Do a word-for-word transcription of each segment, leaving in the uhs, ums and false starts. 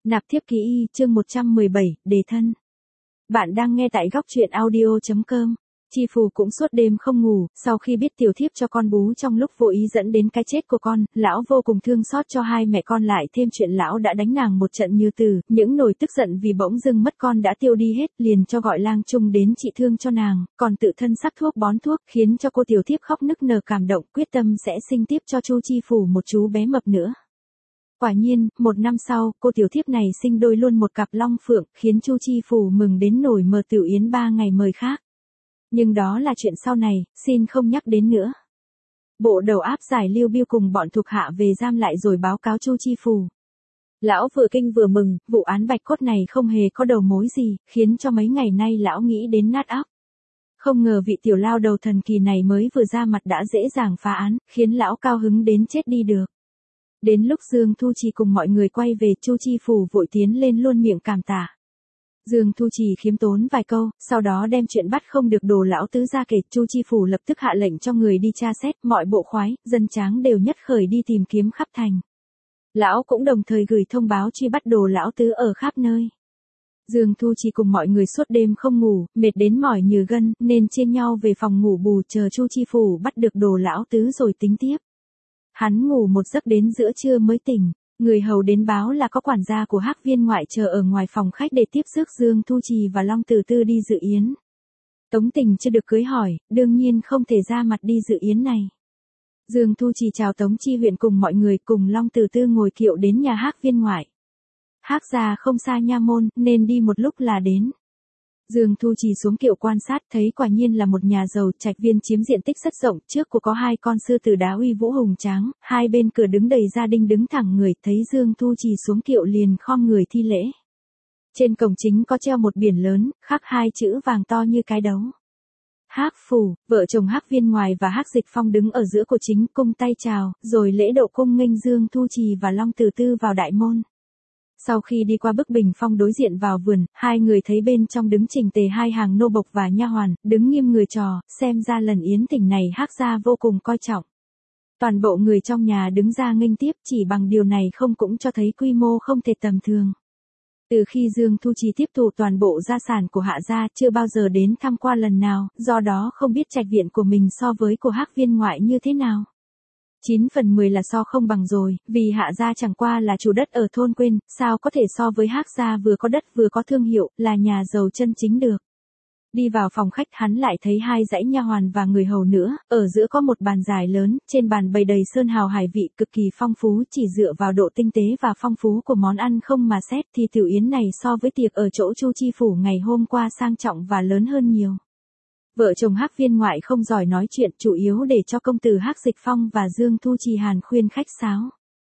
Nạp thiếp ký y, chương một trăm mười bảy, đề thân. Bạn đang nghe tại góc truyện audio chấm com. Chi Phù cũng suốt đêm không ngủ, sau khi biết tiểu thiếp cho con bú trong lúc vô ý dẫn đến cái chết của con, lão vô cùng thương xót cho hai mẹ con, lại thêm chuyện lão đã đánh nàng một trận như tử, những nỗi tức giận vì bỗng dưng mất con đã tiêu đi hết, liền cho gọi lang trung đến trị thương cho nàng, còn tự thân sắc thuốc bón thuốc, khiến cho cô tiểu thiếp khóc nức nở cảm động, quyết tâm sẽ sinh tiếp cho Chu Chi Phủ một chú bé mập nữa. Quả nhiên, một năm sau, cô tiểu thiếp này sinh đôi luôn một cặp long phượng, khiến Chu Chi Phủ mừng đến nổi mờ tiểu yến ba ngày mời khác. Nhưng đó là chuyện sau này, xin không nhắc đến nữa. Bộ đầu áp giải Lưu Biêu cùng bọn thuộc hạ về giam lại rồi báo cáo Chu Chi Phủ. Lão vừa kinh vừa mừng, vụ án bạch cốt này không hề có đầu mối gì, khiến cho mấy ngày nay lão nghĩ đến nát óc. Không ngờ vị tiểu lao đầu thần kỳ này mới vừa ra mặt đã dễ dàng phá án, khiến lão cao hứng đến chết đi được. Đến lúc Dương Thu Trì cùng mọi người quay về, Chu Chi Phủ vội tiến lên luôn miệng cảm tạ. Dương Thu Trì khiêm tốn vài câu, sau đó đem chuyện bắt không được đồ lão tứ ra kể. Chu Chi Phủ lập tức hạ lệnh cho người đi tra xét, mọi bộ khoái, dân tráng đều nhất khởi đi tìm kiếm khắp thành. Lão cũng đồng thời gửi thông báo truy bắt đồ lão tứ ở khắp nơi. Dương Thu Trì cùng mọi người suốt đêm không ngủ, mệt đến mỏi như gân, nên chia nhau về phòng ngủ bù chờ Chu Chi Phủ bắt được đồ lão tứ rồi tính tiếp. Hắn ngủ một giấc đến giữa trưa mới tỉnh, người hầu đến báo là có quản gia của Hắc Viên ngoại chờ ở ngoài phòng khách để tiếp rước Dương Thu Trì và Long Tử Tư đi dự yến. Tống Tình chưa được cưới hỏi, đương nhiên không thể ra mặt đi dự yến này. Dương Thu Trì chào Tống Chi Huyện cùng mọi người, cùng Long Tử Tư ngồi kiệu đến nhà Hắc Viên ngoại. Hắc gia không xa nha môn, nên đi một lúc là đến. Dương Thu Trì xuống kiệu quan sát, thấy quả nhiên là một nhà giàu, trạch viên chiếm diện tích rất rộng, trước của có hai con sư tử đá uy vũ hùng tráng, hai bên cửa đứng đầy gia đình đứng thẳng người, thấy Dương Thu Trì xuống kiệu liền khom người thi lễ. Trên cổng chính có treo một biển lớn, khắc hai chữ vàng to như cái đấu. Hắc Phủ, vợ chồng Hắc Viên Ngoài và Hắc Dịch Phong đứng ở giữa của chính, cung tay chào, rồi lễ độ cung nghênh Dương Thu Trì và Long Tử Tư vào đại môn. Sau khi đi qua bức bình phong đối diện vào vườn, hai người thấy bên trong đứng chỉnh tề hai hàng nô bộc và nha hoàn, đứng nghiêm người trò, xem ra lần yến thỉnh này Hắc gia vô cùng coi trọng. Toàn bộ người trong nhà đứng ra nghênh tiếp, chỉ bằng điều này không cũng cho thấy quy mô không thể tầm thường. Từ khi Dương Thu Trì tiếp thụ toàn bộ gia sản của Hạ gia, chưa bao giờ đến thăm qua lần nào, do đó không biết trạch viện của mình so với của Hắc Viên ngoại như thế nào. chín phần mười là so không bằng rồi, vì Hạ gia chẳng qua là chủ đất ở thôn quên, sao có thể so với Hắc gia vừa có đất vừa có thương hiệu, là nhà giàu chân chính được. Đi vào phòng khách, hắn lại thấy hai dãy nha hoàn và người hầu nữa, ở giữa có một bàn dài lớn, trên bàn bày đầy sơn hào hải vị cực kỳ phong phú, chỉ dựa vào độ tinh tế và phong phú của món ăn không mà xét thì tiểu yến này so với tiệc ở chỗ Chu Chi Phủ ngày hôm qua sang trọng và lớn hơn nhiều. Vợ chồng Hắc Viên ngoại không giỏi nói chuyện, chủ yếu để cho công tử Hắc Dịch Phong và Dương Thu Trì hàn khuyên khách sáo.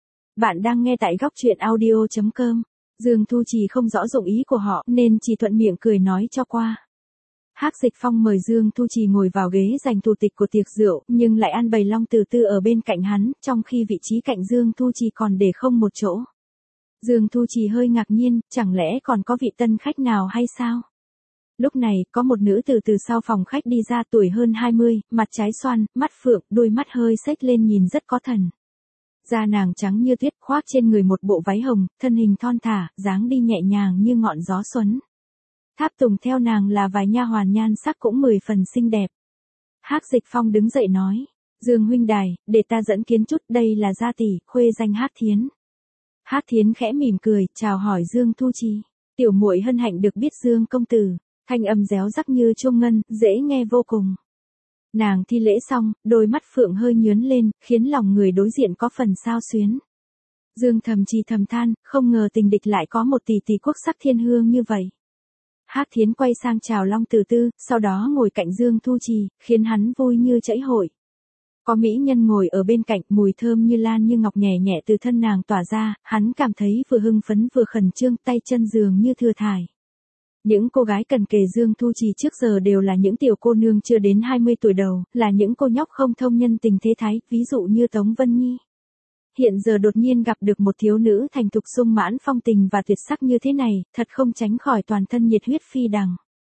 Bạn đang nghe tại góc truyện audio chấm com. Dương Thu Trì không rõ dụng ý của họ nên chỉ thuận miệng cười nói cho qua. Hắc Dịch Phong mời Dương Thu Trì ngồi vào ghế dành thủ tịch của tiệc rượu, nhưng lại ăn bày Long Tử Tư ở bên cạnh hắn, trong khi vị trí cạnh Dương Thu Trì còn để không một chỗ. Dương Thu Trì hơi ngạc nhiên, chẳng lẽ còn có vị tân khách nào hay sao? Lúc này, có một nữ tử từ sau phòng khách đi ra, tuổi hơn hai mươi, mặt trái xoan, mắt phượng, đôi mắt hơi xếch lên nhìn rất có thần. Da nàng trắng như tuyết, khoác trên người một bộ váy hồng, thân hình thon thả, dáng đi nhẹ nhàng như ngọn gió xuân. Tháp tùng theo nàng là vài nha hoàn nhan sắc cũng mười phần xinh đẹp. Hắc Dịch Phong đứng dậy nói, Dương huynh đài, để ta dẫn kiến chút, đây là gia tỷ, khuê danh Hắc Thiến. Hắc Thiến khẽ mỉm cười, chào hỏi Dương Thu Trì. Tiểu muội hân hạnh được biết Dương công tử. Thanh âm réo rắc như chuông ngân, dễ nghe vô cùng. Nàng thi lễ xong, đôi mắt phượng hơi nhướn lên, khiến lòng người đối diện có phần xao xuyến. Dương thầm chi thầm than, không ngờ tình địch lại có một tỷ tỷ quốc sắc thiên hương như vậy. Hắc Thiến quay sang chào Long Tử Tư, sau đó ngồi cạnh Dương Thu Trì, khiến hắn vui như chảy hội. Có mỹ nhân ngồi ở bên cạnh, mùi thơm như lan như ngọc nhẹ nhẹ từ thân nàng tỏa ra, hắn cảm thấy vừa hưng phấn vừa khẩn trương, tay chân dường như thừa thải. Những cô gái cần kề Dương Thu Trì trước giờ đều là những tiểu cô nương chưa đến hai mươi tuổi đầu, là những cô nhóc không thông nhân tình thế thái, ví dụ như Tống Vân Nhi. Hiện giờ đột nhiên gặp được một thiếu nữ thành thục sung mãn phong tình và tuyệt sắc như thế này, thật không tránh khỏi toàn thân nhiệt huyết phi đằng.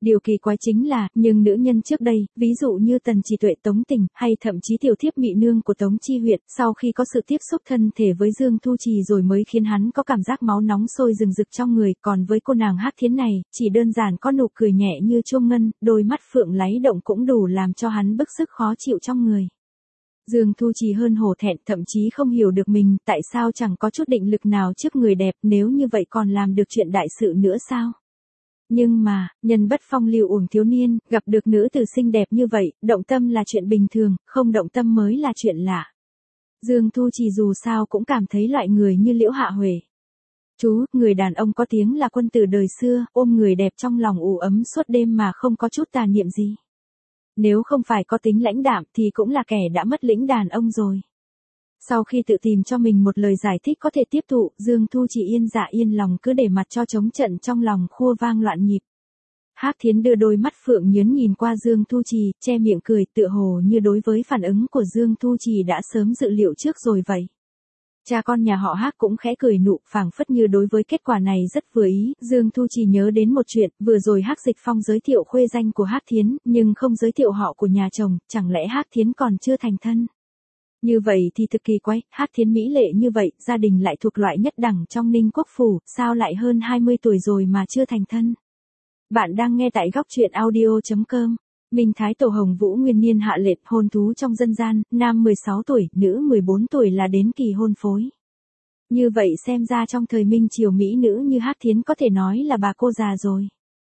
Điều kỳ quái chính là, nhưng nữ nhân trước đây, ví dụ như Tần Chỉ Tuệ Tống Tình, hay thậm chí tiểu thiếp Mị Nương của Tống Chi Huyệt, sau khi có sự tiếp xúc thân thể với Dương Thu Trì rồi mới khiến hắn có cảm giác máu nóng sôi rừng rực trong người, còn với cô nàng Hắc Thiến này, chỉ đơn giản có nụ cười nhẹ như chuông ngân, đôi mắt phượng láy động cũng đủ làm cho hắn bức sức khó chịu trong người. Dương Thu Trì hơn hổ thẹn, thậm chí không hiểu được mình, tại sao chẳng có chút định lực nào trước người đẹp, nếu như vậy còn làm được chuyện đại sự nữa sao? Nhưng mà, nhân bất phong lưu uổng thiếu niên, gặp được nữ tử xinh đẹp như vậy, động tâm là chuyện bình thường, không động tâm mới là chuyện lạ. Dương Thu Trì dù sao cũng cảm thấy loại người như Liễu Hạ Huệ. Chú, người đàn ông có tiếng là quân tử đời xưa, ôm người đẹp trong lòng ủ ấm suốt đêm mà không có chút tà niệm gì. Nếu không phải có tính lãnh đạm thì cũng là kẻ đã mất lĩnh đàn ông rồi. Sau khi tự tìm cho mình một lời giải thích có thể tiếp thụ, Dương Thu Trì yên dạ yên lòng cứ để mặt cho trống trận trong lòng khua vang loạn nhịp. Hắc Thiến đưa đôi mắt phượng nhớn nhìn qua Dương Thu Trì, che miệng cười, tựa hồ như đối với phản ứng của Dương Thu Trì đã sớm dự liệu trước rồi vậy. Cha con nhà họ Hắc cũng khẽ cười nụ, phảng phất như đối với kết quả này rất vừa ý. Dương Thu Trì nhớ đến một chuyện, vừa rồi Hắc Dịch Phong giới thiệu khuê danh của Hắc Thiến, nhưng không giới thiệu họ của nhà chồng, chẳng lẽ Hắc Thiến còn chưa thành thân? Như vậy thì thực kỳ quái, Hắc Thiến mỹ lệ như vậy, gia đình lại thuộc loại nhất đẳng trong Ninh Quốc phủ, sao lại hơn hai mươi tuổi rồi mà chưa thành thân? Bạn đang nghe tại góc truyện audio chấm com. Minh Thái Tổ Hồng Vũ nguyên niên hạ lệnh hôn thú trong dân gian, nam mười sáu tuổi, nữ mười bốn tuổi là đến kỳ hôn phối. Như vậy xem ra trong thời Minh triều mỹ nữ như Hắc Thiến có thể nói là bà cô già rồi.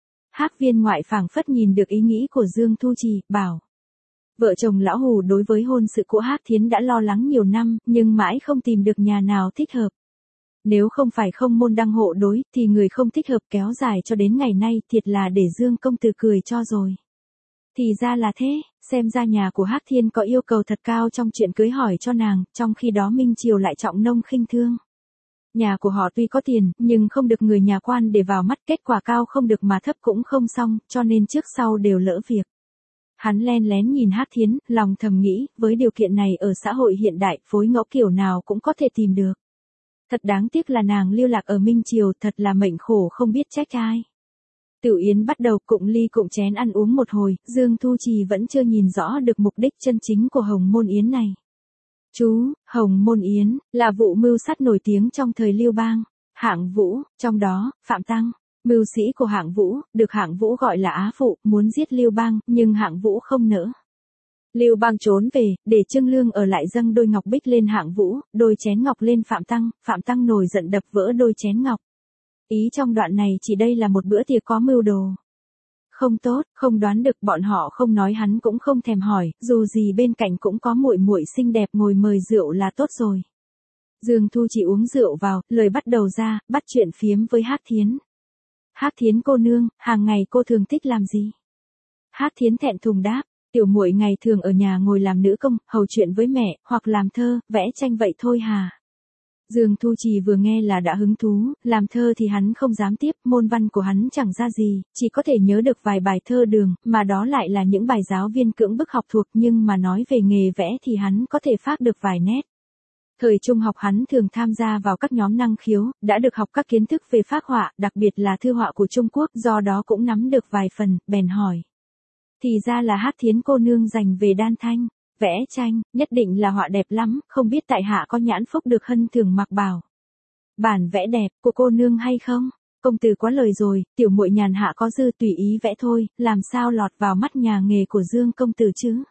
Hắc Viên ngoại phảng phất nhìn được ý nghĩ của Dương Thu Trì, bảo. Vợ chồng lão Hù đối với hôn sự của Hắc Thiến đã lo lắng nhiều năm, nhưng mãi không tìm được nhà nào thích hợp. Nếu không phải không môn đăng hộ đối, thì người không thích hợp kéo dài cho đến ngày nay, thiệt là để Dương công tử cười cho rồi. Thì ra là thế, xem ra nhà của Hắc Thiên có yêu cầu thật cao trong chuyện cưới hỏi cho nàng, trong khi đó Minh triều lại trọng nông khinh thương. Nhà của họ tuy có tiền, nhưng không được người nhà quan để vào mắt, kết quả cao không được mà thấp cũng không xong, cho nên trước sau đều lỡ việc. Hắn len lén nhìn Hắc Thiến, lòng thầm nghĩ, với điều kiện này ở xã hội hiện đại, phối ngẫu kiểu nào cũng có thể tìm được. Thật đáng tiếc là nàng lưu lạc ở Minh triều, thật là mệnh khổ không biết trách ai. Tiểu Yến bắt đầu cụng ly cụng chén ăn uống một hồi, Dương Thu Trì vẫn chưa nhìn rõ được mục đích chân chính của Hồng Môn Yến này. Chú, Hồng Môn Yến, là vụ mưu sát nổi tiếng trong thời Lưu Bang. Hạng Vũ, trong đó, Phạm Tăng, mưu sĩ của Hạng Vũ, được Hạng Vũ gọi là Á Phụ, muốn giết Lưu Bang, nhưng Hạng Vũ không nỡ. Lưu Bang trốn về, để Trương Lương ở lại dâng đôi ngọc bích lên Hạng Vũ, đôi chén ngọc lên Phạm Tăng, Phạm Tăng nổi giận đập vỡ đôi chén ngọc. Ý trong đoạn này chỉ đây là một bữa tiệc có mưu đồ. Không tốt, không đoán được, bọn họ không nói hắn cũng không thèm hỏi, dù gì bên cạnh cũng có muội muội xinh đẹp ngồi mời rượu là tốt rồi. Dương Thu chỉ uống rượu vào, lời bắt đầu ra, bắt chuyện phiếm với Hắc Thiến. Hắc Thiến cô nương, hàng ngày cô thường thích làm gì? Hắc Thiến thẹn thùng đáp, tiểu muội ngày thường ở nhà ngồi làm nữ công, hầu chuyện với mẹ, hoặc làm thơ, vẽ tranh vậy thôi hà. Dương Thu Trì vừa nghe là đã hứng thú, làm thơ thì hắn không dám tiếp, môn văn của hắn chẳng ra gì, chỉ có thể nhớ được vài bài thơ đường, mà đó lại là những bài giáo viên cưỡng bức học thuộc, nhưng mà nói về nghề vẽ thì hắn có thể phác được vài nét. Thời trung học hắn thường tham gia vào các nhóm năng khiếu, đã được học các kiến thức về phác họa, đặc biệt là thư họa của Trung Quốc, do đó cũng nắm được vài phần, bèn hỏi. Thì ra là Hắc Thiến cô nương dành về đan thanh. Vẽ tranh, nhất định là họa đẹp lắm, không biết tại hạ có nhãn phúc được hân thường mặc bảo. Bản vẽ đẹp, của cô nương hay không? Công tử quá lời rồi, tiểu muội nhàn hạ có dư tùy ý vẽ thôi, làm sao lọt vào mắt nhà nghề của Dương công tử chứ?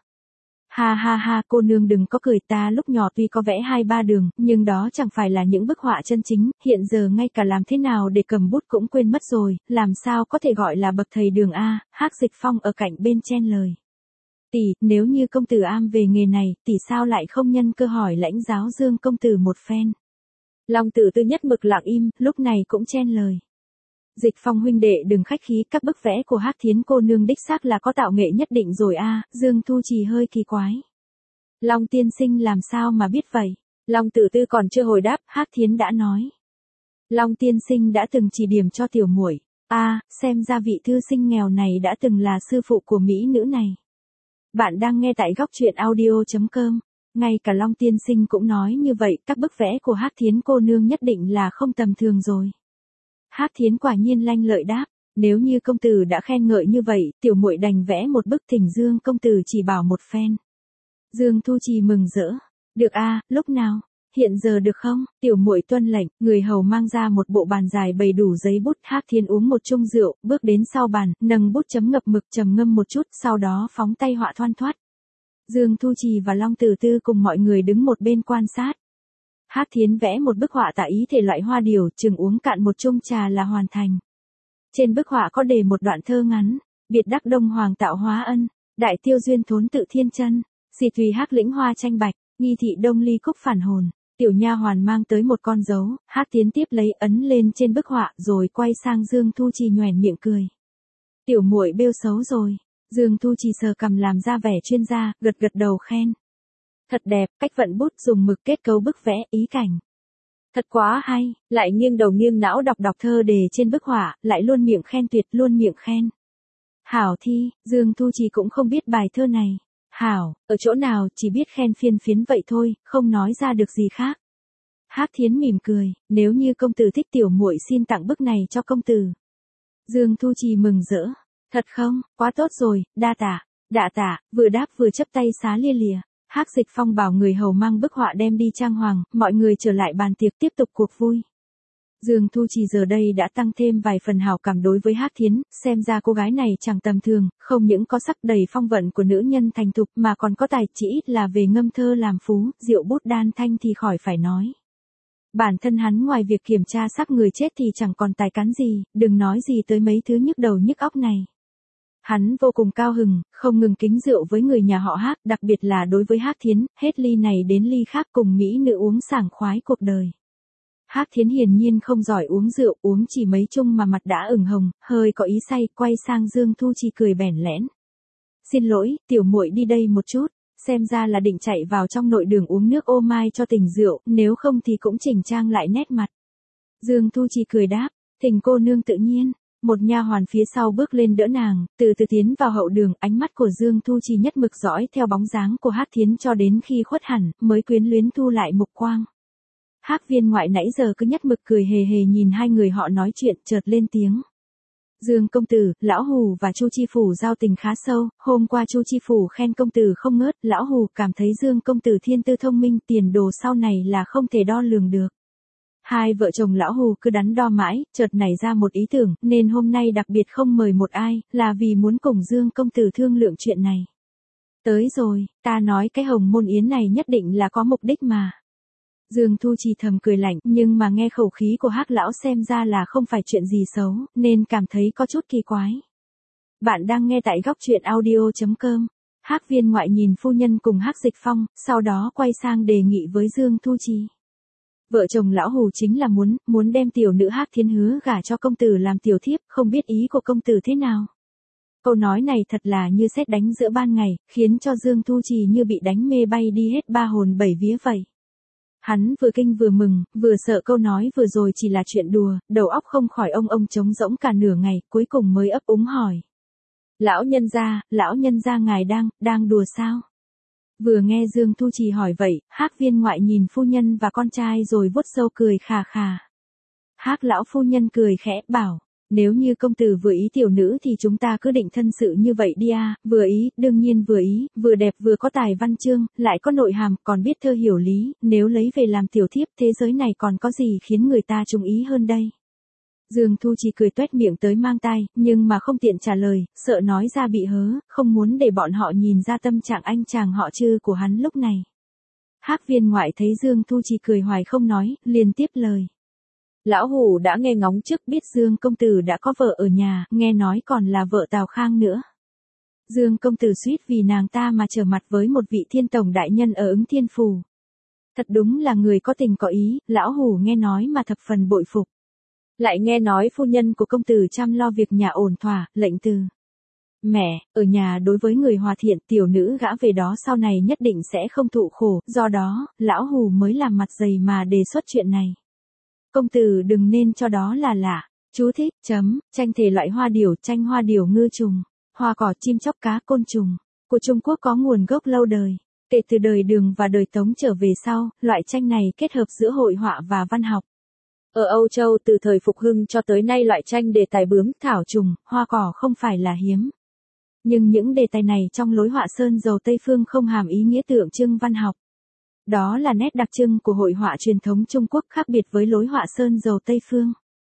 Ha ha ha, cô nương đừng có cười, ta lúc nhỏ tuy có vẽ hai ba đường, nhưng đó chẳng phải là những bức họa chân chính, hiện giờ ngay cả làm thế nào để cầm bút cũng quên mất rồi, làm sao có thể gọi là bậc thầy đường A. Hắc Dịch Phong ở cạnh bên chen lời. Tỷ, nếu như công tử am về nghề này, tỷ sao lại không nhân cơ hỏi lãnh giáo Dương công tử một phen. Long Tử Tư nhất mực lặng im, lúc này cũng chen lời. Dịch Phong huynh đệ đừng khách khí, các bức vẽ của Hắc Thiến cô nương đích xác là có tạo nghệ nhất định rồi a. Dương Thu Trì hơi kỳ quái. Long tiên sinh làm sao mà biết vậy? Long Tử Tư còn chưa hồi đáp, Hắc Thiến đã nói. Long tiên sinh đã từng chỉ điểm cho tiểu muội. A, xem ra vị thư sinh nghèo này đã từng là sư phụ của mỹ nữ này. Bạn đang nghe tại góc truyện audio chấm com. Ngay cả Long tiên sinh cũng nói như vậy, các bức vẽ của Hắc Thiến cô nương nhất định là không tầm thường rồi. Hắc Thiến quả nhiên lanh lợi đáp, Nếu như công tử đã khen ngợi như vậy, tiểu muội đành vẽ một bức thỉnh Dương công tử chỉ bảo một phen. Dương Thu Trì mừng rỡ. Được a, lúc nào? Hiện giờ được không? Tiểu muội tuân lệnh, người hầu mang ra một bộ bàn dài bày đủ giấy bút. Hắc Thiến uống một chung rượu, bước đến sau bàn, nâng bút chấm ngập mực trầm ngâm một chút, sau đó phóng tay họa thoăn thoắt. Dương Thu Trì và Long Tử Tư cùng mọi người đứng một bên quan sát. Hắc Thiến vẽ một bức họa tả ý thể loại hoa điểu, chừng uống cạn một chung trà là hoàn thành. Trên bức họa có đề một đoạn thơ ngắn: biệt đắc Đông Hoàng tạo hóa ân, đại tiêu duyên thốn tự thiên chân, xì thùy hắc lĩnh hoa tranh bạch, nghi thị đông ly cúc phản hồn. Tiểu nha hoàn mang tới một con dấu, Hắc Thiến tiếp lấy ấn lên trên bức họa rồi quay sang Dương Thu Trì nhoẻn miệng cười. Tiểu muội bêu xấu rồi. Dương Thu Trì sờ cằm làm ra vẻ chuyên gia, gật gật đầu khen. Thật đẹp, cách vận bút dùng mực kết cấu bức vẽ, ý cảnh. Thật quá hay, lại nghiêng đầu nghiêng não đọc đọc thơ đề trên bức họa, lại luôn miệng khen tuyệt luôn miệng khen. Hảo thi, Dương Thu Trì cũng không biết bài thơ này. Hảo, ở chỗ nào chỉ biết khen phiên phiến vậy thôi, không nói ra được gì khác. Hắc Thiến mỉm cười, nếu như công tử thích tiểu muội xin tặng bức này cho công tử. Dương Thu Trì mừng rỡ. Thật không, quá tốt rồi, đa tạ, đa tạ, vừa đáp vừa chấp tay xá lia lìa. Hắc Dịch Phong bảo người hầu mang bức họa đem đi trang hoàng, mọi người trở lại bàn tiệc tiếp tục cuộc vui. Dương Thu Trì giờ đây đã tăng thêm vài phần hảo cảm đối với Hắc Thiến, xem ra cô gái này chẳng tầm thường, không những có sắc đầy phong vận của nữ nhân thành thục mà còn có tài chỉ ít là về ngâm thơ làm phú, rượu bút đan thanh thì khỏi phải nói. Bản thân hắn ngoài việc kiểm tra xác người chết thì chẳng còn tài cán gì, đừng nói gì tới mấy thứ nhức đầu nhức óc này. Hắn vô cùng cao hứng, không ngừng kính rượu với người nhà họ Hắc, đặc biệt là đối với Hắc Thiến, hết ly này đến ly khác cùng mỹ nữ uống sảng khoái cuộc đời. Hắc Thiến hiển nhiên không giỏi uống rượu, uống chỉ mấy chung mà mặt đã ửng hồng, hơi có ý say, quay sang Dương Thu Trì cười bẽn lẽn. Xin lỗi, tiểu muội đi đây một chút, xem ra là định chạy vào trong nội đường uống nước ô mai cho tỉnh rượu, nếu không thì cũng chỉnh trang lại nét mặt. Dương Thu Trì cười đáp, thỉnh cô nương tự nhiên. Một nha hoàn phía sau bước lên đỡ nàng, từ từ tiến vào hậu đường, ánh mắt của Dương Thu Trì nhất mực dõi theo bóng dáng của Hắc Thiến cho đến khi khuất hẳn, mới quyến luyến thu lại mục quang. Hắc viên ngoại nãy giờ cứ nhất mực cười hề hề nhìn hai người họ nói chuyện, chợt lên tiếng. Dương công tử, lão Hù và Chu Chi Phủ giao tình khá sâu, hôm qua Chu Chi Phủ khen công tử không ngớt, lão Hù cảm thấy Dương công tử thiên tư thông minh, tiền đồ sau này là không thể đo lường được. Hai vợ chồng lão Hù cứ đắn đo mãi, chợt nảy ra một ý tưởng, nên hôm nay đặc biệt không mời một ai, là vì muốn cùng Dương công tử thương lượng chuyện này. Tới rồi, ta nói cái hồng môn yến này nhất định là có mục đích mà. Dương Thu Trì thầm cười lạnh, nhưng mà nghe khẩu khí của Hắc lão xem ra là không phải chuyện gì xấu, nên cảm thấy có chút kỳ quái. Bạn đang nghe tại góc truyện audio chấm com. Hắc viên ngoại nhìn phu nhân cùng Hắc Dịch Phong, sau đó quay sang đề nghị với Dương Thu Trì. Vợ chồng lão Hù chính là muốn, muốn đem tiểu nữ Hắc Thiến hứa gả cho công tử làm tiểu thiếp, không biết ý của công tử thế nào. Câu nói này thật là như sét đánh giữa ban ngày, khiến cho Dương Thu Trì như bị đánh mê bay đi hết ba hồn bảy vía vậy. Hắn vừa kinh vừa mừng, vừa sợ câu nói vừa rồi chỉ là chuyện đùa, đầu óc không khỏi ông ông trống rỗng cả nửa ngày, cuối cùng mới ấp úng hỏi. Lão nhân gia, lão nhân gia ngài đang, đang đùa sao? Vừa nghe Dương Thu Trì hỏi vậy, Hắc viên ngoại nhìn phu nhân và con trai rồi vuốt râu cười khà khà. Hắc lão phu nhân cười khẽ, bảo, nếu như công tử vừa ý tiểu nữ thì chúng ta cứ định thân sự như vậy đi à, vừa ý, đương nhiên vừa ý, vừa đẹp vừa có tài văn chương, lại có nội hàm, còn biết thơ hiểu lý, nếu lấy về làm tiểu thiếp thế giới này còn có gì khiến người ta chú ý hơn đây. Dương Thu Trì cười tuét miệng tới mang tai, nhưng mà không tiện trả lời, sợ nói ra bị hớ, không muốn để bọn họ nhìn ra tâm trạng anh chàng họ Trư của hắn lúc này. Hắc viên ngoại thấy Dương Thu Trì cười hoài không nói, liền tiếp lời. Lão Hù đã nghe ngóng trước biết Dương công tử đã có vợ ở nhà, nghe nói còn là vợ Tào Khang nữa. Dương công tử suýt vì nàng ta mà trở mặt với một vị thiên tổng đại nhân ở Ứng Thiên Phủ. Thật đúng là người có tình có ý, lão Hù nghe nói mà thập phần bội phục. Lại nghe nói phu nhân của công tử chăm lo việc nhà ổn thỏa, lệnh từ. Mẹ, ở nhà đối với người hòa thiện tiểu nữ gã về đó sau này nhất định sẽ không thụ khổ, do đó, lão Hù mới làm mặt dày mà đề xuất chuyện này. Công tử đừng nên cho đó là lạ. Chú thích, chấm, tranh thể loại hoa điểu, tranh hoa điểu ngư trùng, hoa cỏ chim chóc cá côn trùng, của Trung Quốc có nguồn gốc lâu đời. Kể từ đời Đường và đời Tống trở về sau, loại tranh này kết hợp giữa hội họa và văn học. Ở Âu Châu từ thời phục hưng cho tới nay loại tranh đề tài bướm, thảo trùng, hoa cỏ không phải là hiếm. Nhưng những đề tài này trong lối họa sơn dầu Tây phương không hàm ý nghĩa tượng trưng văn học. Đó là nét đặc trưng của hội họa truyền thống Trung Quốc khác biệt với lối họa sơn dầu Tây phương.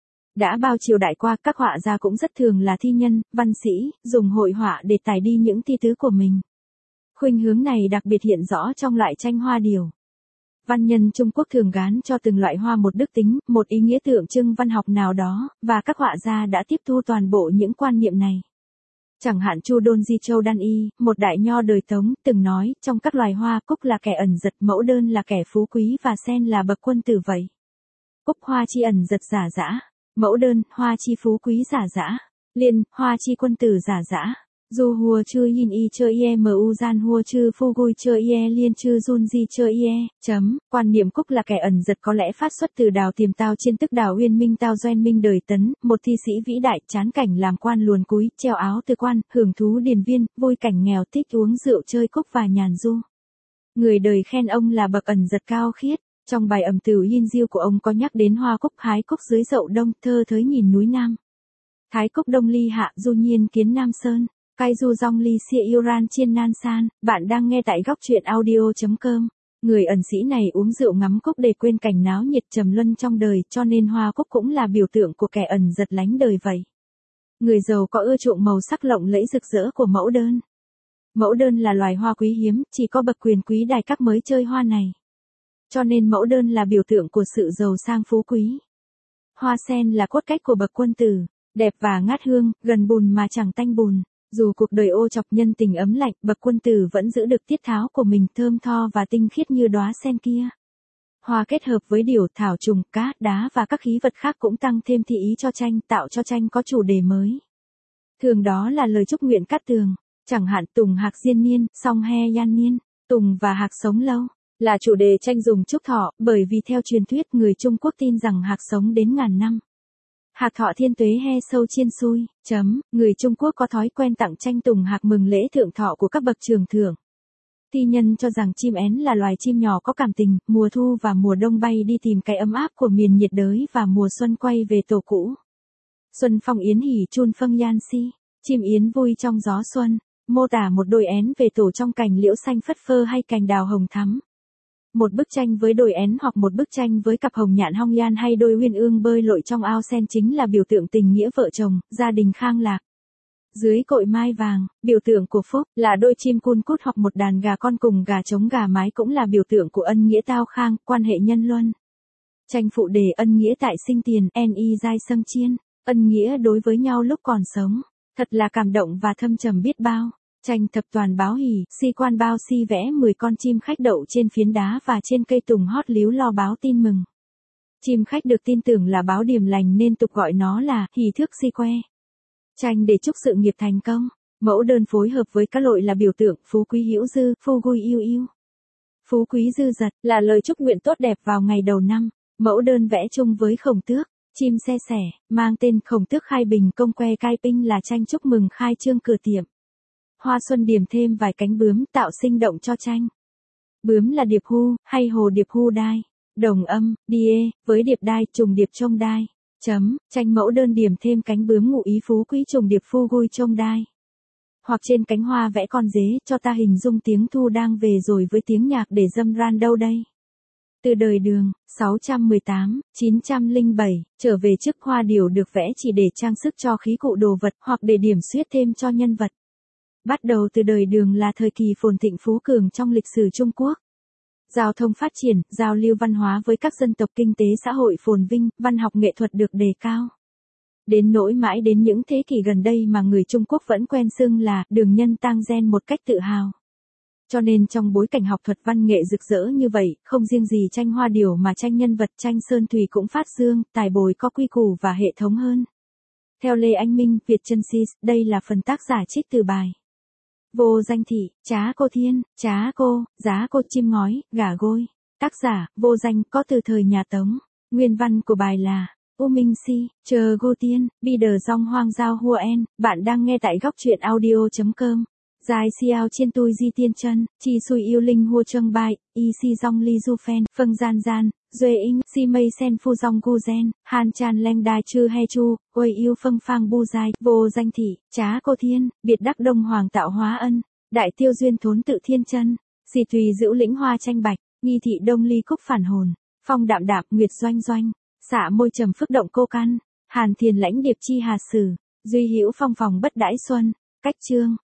Đã bao triều đại qua, các họa gia cũng rất thường là thi nhân, văn sĩ, dùng hội họa để tải đi những thi tứ của mình. Khuynh hướng này đặc biệt hiện rõ trong loại tranh hoa điểu. Văn nhân Trung Quốc thường gán cho từng loại hoa một đức tính, một ý nghĩa tượng trưng văn học nào đó, và các họa gia đã tiếp thu toàn bộ những quan niệm này. Chẳng hạn Chu Đôn Di Châu Đan Y, một đại nho đời Tống, từng nói, trong các loài hoa, cúc là kẻ ẩn giật, mẫu đơn là kẻ phú quý và sen là bậc quân tử vậy. Cúc hoa chi ẩn giật giả dã, mẫu đơn, hoa chi phú quý giả dã, liên, hoa chi quân tử giả dã. Du hùa chư yin y chơ ie mu gian hùa chư phu gui chơ ie liên chư jun di chơ ie, chấm, quan niệm cúc là kẻ ẩn giật có lẽ phát xuất từ Đào Tiềm Tao Chiên tức Đào Uyên Minh Tao Doen Minh đời Tấn, một thi sĩ vĩ đại, chán cảnh làm quan luồn cúi, treo áo tư quan, hưởng thú điền viên, vui cảnh nghèo, thích uống rượu chơi cúc và nhàn du. Người đời khen ông là bậc ẩn giật cao khiết. Trong bài ẩm tửu Yin Diêu của ông có nhắc đến hoa cúc hái cúc dưới dậu đông, thơ thới nhìn núi Nam. Thái cúc đông ly hạ, du nhiên kiến Nam Sơn. Cai du dong ly xia yêu ran chiên nan san, bạn đang nghe tại góc truyện audio.com. Người ẩn sĩ này uống rượu ngắm cúc để quên cảnh náo nhiệt trầm luân trong đời, cho nên hoa cúc cũng là biểu tượng của kẻ ẩn giật lánh đời vậy. Người giàu có ưa chuộng màu sắc lộng lẫy rực rỡ của mẫu đơn. Mẫu đơn là loài hoa quý hiếm, chỉ có bậc quyền quý đài các mới chơi hoa này. Cho nên mẫu đơn là biểu tượng của sự giàu sang phú quý. Hoa sen là cốt cách của bậc quân tử, đẹp và ngát hương, gần bùn mà chẳng tanh bùn. Dù cuộc đời ô chọc nhân tình ấm lạnh, bậc quân tử vẫn giữ được tiết tháo của mình thơm tho và tinh khiết như đóa sen kia. Hoa kết hợp với điểu, thảo trùng, cá, đá và các khí vật khác cũng tăng thêm thị ý cho tranh, tạo cho tranh có chủ đề mới. Thường đó là lời chúc nguyện cát tường, chẳng hạn tùng hạc diên niên, song he yan niên, tùng và hạc sống lâu, là chủ đề tranh dùng chúc thọ, bởi vì theo truyền thuyết người Trung Quốc tin rằng hạc sống đến ngàn năm. Hạc thọ thiên tuế he sâu chiên xui, chấm, người Trung Quốc có thói quen tặng tranh tùng hạc mừng lễ thượng thọ của các bậc trường thượng. Thi nhân cho rằng chim én là loài chim nhỏ có cảm tình, mùa thu và mùa đông bay đi tìm cái ấm áp của miền nhiệt đới và mùa xuân quay về tổ cũ. Xuân phong yến hỉ chun phâng yan si, chim yến vui trong gió xuân, mô tả một đôi én về tổ trong cành liễu xanh phất phơ hay cành đào hồng thắm. Một bức tranh với đôi én hoặc một bức tranh với cặp hồng nhạn hong yan hay đôi uyên ương bơi lội trong ao sen chính là biểu tượng tình nghĩa vợ chồng, gia đình khang lạc. Dưới cội mai vàng, biểu tượng của phúc, là đôi chim cun cút hoặc một đàn gà con cùng gà trống gà mái cũng là biểu tượng của ân nghĩa tao khang, quan hệ nhân luân. Tranh phụ đề ân nghĩa tại sinh tiền, en y giai sâng chiên, ân nghĩa đối với nhau lúc còn sống, thật là cảm động và thâm trầm biết bao. Tranh thập toàn báo hỉ, si quan bao si vẽ mười con chim khách đậu trên phiến đá và trên cây tùng hót líu lo báo tin mừng. Chim khách được tin tưởng là báo điềm lành nên tục gọi nó là hỉ thước si que. Tranh để chúc sự nghiệp thành công, mẫu đơn phối hợp với các lội là biểu tượng phú quý hữu dư, phu gui yêu yêu. Phú quý dư dật là lời chúc nguyện tốt đẹp vào ngày đầu năm, mẫu đơn vẽ chung với khổng tước, chim xe sẻ, mang tên khổng tước khai bình công que cai pinh là tranh chúc mừng khai trương cửa tiệm. Hoa xuân điểm thêm vài cánh bướm tạo sinh động cho tranh. Bướm là điệp hu, hay hồ điệp hu đai, đồng âm, die, với điệp đai, trùng điệp trông đai. Chấm, tranh mẫu đơn điểm thêm cánh bướm ngụ ý phú quý trùng điệp phu gui trông đai. Hoặc trên cánh hoa vẽ con dế, cho ta hình dung tiếng thu đang về rồi với tiếng nhạc để dâm ran đâu đây. Từ đời Đường, sáu trăm mười tám, chín trăm lẻ bảy, trở về trước hoa điểu được vẽ chỉ để trang sức cho khí cụ đồ vật hoặc để điểm xuyết thêm cho nhân vật. Bắt đầu từ đời Đường là thời kỳ phồn thịnh phú cường trong lịch sử Trung Quốc. Giao thông phát triển, giao lưu văn hóa với các dân tộc, kinh tế xã hội phồn vinh, văn học nghệ thuật được đề cao. Đến nỗi mãi đến những thế kỷ gần đây mà người Trung Quốc vẫn quen xưng là đường nhân tang gen một cách tự hào. Cho nên trong bối cảnh học thuật văn nghệ rực rỡ như vậy, không riêng gì tranh hoa điểu mà tranh nhân vật, tranh sơn thủy cũng phát dương, tài bồi có quy củ và hệ thống hơn. Theo Lê Anh Minh, Việt Chân Sis, đây là phần tác giả trích từ bài Vô Danh Thị, Trá Cô Thiên, Trá Cô, Giá Cô Chim Ngói, Gà Gôi. Tác giả, Vô Danh, có từ thời nhà Tống. Nguyên văn của bài là U Minh Si, Chờ Gô Tiên, Bi Đờ Dong Hoang Giao Hua En. Bạn đang nghe tại góc truyện audio.com. Dài xiao chiên tui di tiên chân, chi xui yêu linh hua trâng bai, y si dong li du phen, phân gian gian, Duê inh, si mây sen phu dong gu gen, han chan leng đai chư he chu, uầy yêu phâng phang bu dai, vô danh thị, trá cô thiên, biệt đắc đông hoàng tạo hóa ân, đại tiêu duyên thốn tự thiên chân, xì tùy giữ lĩnh hoa tranh bạch, nghi thị đông ly cúc phản hồn, phong đạm đạp nguyệt doanh doanh, xạ môi trầm phức động cô căn, hàn thiền lãnh điệp chi hà sử, duy hữu phong phòng bất đãi xuân, cách chương.